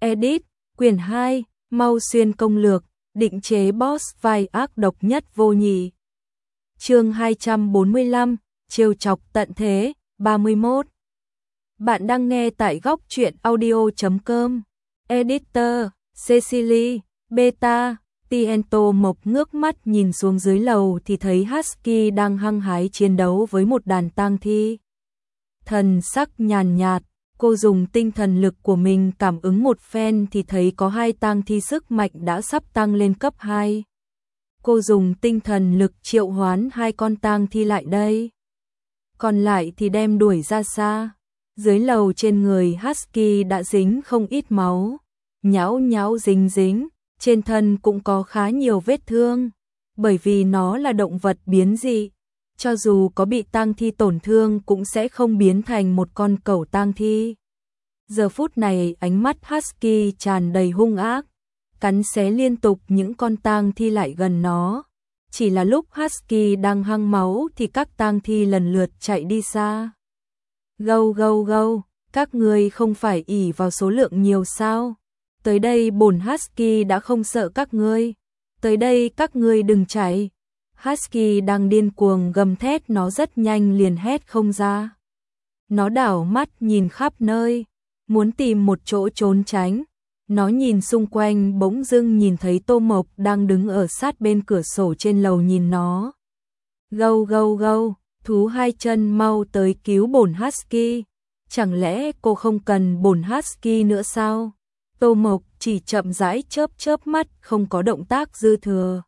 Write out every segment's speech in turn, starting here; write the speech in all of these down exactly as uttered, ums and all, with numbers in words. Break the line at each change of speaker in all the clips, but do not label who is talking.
Edit, quyển hai, Mau Xuyên công lược, định chế boss vai ác độc nhất vô nhị. Chương hai trăm bốn mươi lăm, trêu chọc tận thế, ba mươi mốt. Bạn đang nghe tại góc truyện audio chấm com. Editor, Cecily, Beta, Tiento Mộc ngước mắt nhìn xuống dưới lầu thì thấy Husky đang hăng hái chiến đấu với một đàn tang thi. Thần sắc nhàn nhạt, cô dùng tinh thần lực của mình cảm ứng một phen thì thấy có hai tang thi sức mạnh đã sắp tăng lên cấp hai. Cô dùng tinh thần lực triệu hoán hai con tang thi lại đây. Còn lại thì đem đuổi ra xa. Dưới lầu trên người Husky đã dính không ít máu. Nhão nhão dính dính, trên thân cũng có khá nhiều vết thương. Bởi vì nó là động vật biến dị. Cho dù có bị tang thi tổn thương cũng sẽ không biến thành một con cẩu tang thi. Giờ phút này ánh mắt Husky tràn đầy hung ác, cắn xé liên tục những con tang thi lại gần nó. Chỉ là lúc Husky đang hăng máu thì các tang thi lần lượt chạy đi xa. Gâu gâu gâu, các ngươi không phải ỷ vào số lượng nhiều sao? Tới đây bổn Husky đã không sợ các ngươi. Tới đây các ngươi đừng chạy. Husky đang điên cuồng gầm thét, nó rất nhanh liền hét không ra. Nó đảo mắt nhìn khắp nơi, muốn tìm một chỗ trốn tránh. Nó nhìn xung quanh bỗng dưng nhìn thấy Tô Mộc đang đứng ở sát bên cửa sổ trên lầu nhìn nó. Gâu gâu gâu, thú hai chân mau tới cứu bổn Husky. Chẳng lẽ cô không cần bổn Husky nữa sao? Tô Mộc chỉ chậm rãi chớp chớp mắt, không có động tác dư thừa.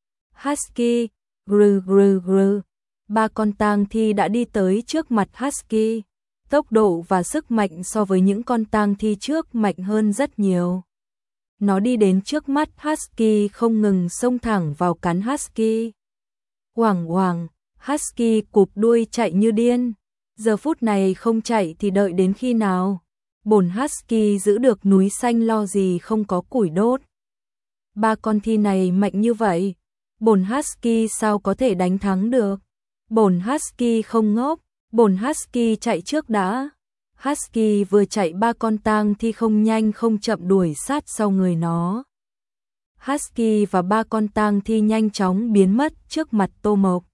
Husky, gừ gừ gừ. Ba con tang thi đã đi tới trước mặt Husky. Tốc độ và sức mạnh so với những con tang thi trước mạnh hơn rất nhiều. Nó đi đến trước mắt Husky không ngừng xông thẳng vào cắn Husky. Hoảng hoảng, Husky cụp đuôi chạy như điên. Giờ phút này không chạy thì đợi đến khi nào? Bổn Husky giữ được núi xanh lo gì không có củi đốt. Ba con thi này mạnh như vậy, bổn Husky sao có thể đánh thắng được? Bổn Husky không ngốc. Bổn Husky chạy trước đã. Husky vừa chạy, ba con tang thi không nhanh không chậm đuổi sát sau người nó. Husky và ba con tang thi nhanh chóng biến mất trước mặt Tô Mộc.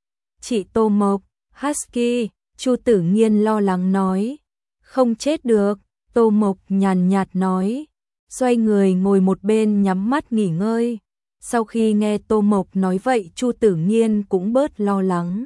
Chị Tô Mộc, Husky, Chu Tử Nghiên lo lắng nói. Không chết được, Tô Mộc nhàn nhạt nói. Xoay người ngồi một bên nhắm mắt nghỉ ngơi. Sau khi nghe Tô Mộc nói vậy, Chu Tử Nghiên cũng bớt lo lắng.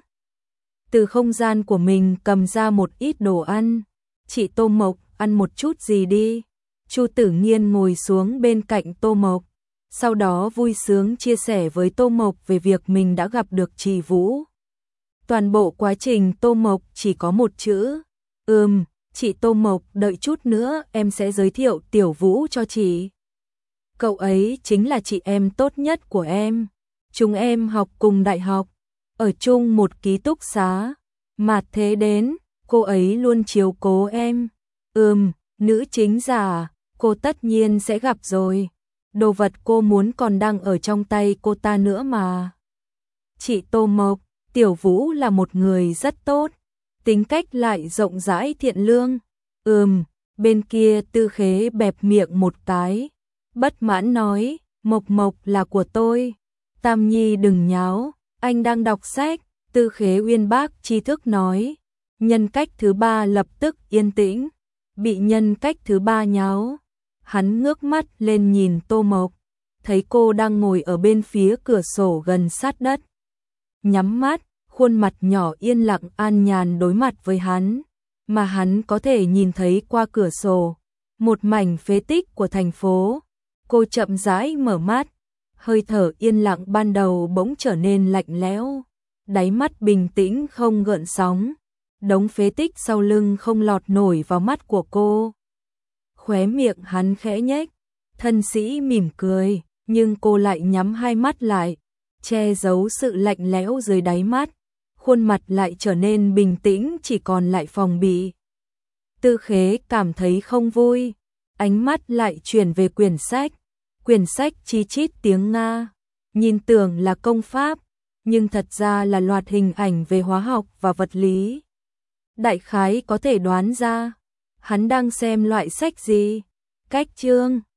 Từ không gian của mình cầm ra một ít đồ ăn. Chị Tô Mộc, ăn một chút gì đi. Chu Tử Nghiên ngồi xuống bên cạnh Tô Mộc. Sau đó vui sướng chia sẻ với Tô Mộc về việc mình đã gặp được Trì Vũ. Toàn bộ quá trình Tô Mộc chỉ có một chữ. Ừm, chị Tô Mộc, đợi chút nữa em sẽ giới thiệu Tiểu Vũ cho chị. Cậu ấy chính là chị em tốt nhất của em. Chúng em học cùng đại học. Ở chung một ký túc xá, mà thế đến, cô ấy luôn chiếu cố em. Ừm, nữ chính giả, cô tất nhiên sẽ gặp rồi. Đồ vật cô muốn còn đang ở trong tay cô ta nữa mà. Chị Tô Mộc, Tiểu Vũ là một người rất tốt, tính cách lại rộng rãi thiện lương. Ừm, bên kia Tư Khế bẹp miệng một cái, bất mãn nói, Mộc Mộc là của tôi. Tam Nhi đừng nháo. Anh đang đọc sách, Tư Khế uyên bác tri thức nói. Nhân cách thứ ba lập tức yên tĩnh, bị nhân cách thứ ba nháo. Hắn ngước mắt lên nhìn Tô Mộc, thấy cô đang ngồi ở bên phía cửa sổ gần sát đất. Nhắm mắt, khuôn mặt nhỏ yên lặng an nhàn đối mặt với hắn, mà hắn có thể nhìn thấy qua cửa sổ một mảnh phế tích của thành phố. Cô chậm rãi mở mắt. Hơi thở yên lặng ban đầu bỗng trở nên lạnh lẽo, đáy mắt bình tĩnh không gợn sóng, đống phế tích sau lưng không lọt nổi vào mắt của cô. Khóe miệng hắn khẽ nhếch, thân sĩ mỉm cười, nhưng cô lại nhắm hai mắt lại, che giấu sự lạnh lẽo dưới đáy mắt, khuôn mặt lại trở nên bình tĩnh, chỉ còn lại phòng bị. Tư Khế cảm thấy không vui, ánh mắt lại chuyển về quyển sách. Quyển sách chi chít tiếng Nga, nhìn tưởng là công pháp, nhưng thật ra là loạt hình ảnh về hóa học và vật lý. Đại khái có thể đoán ra, hắn đang xem loại sách gì. Cách chương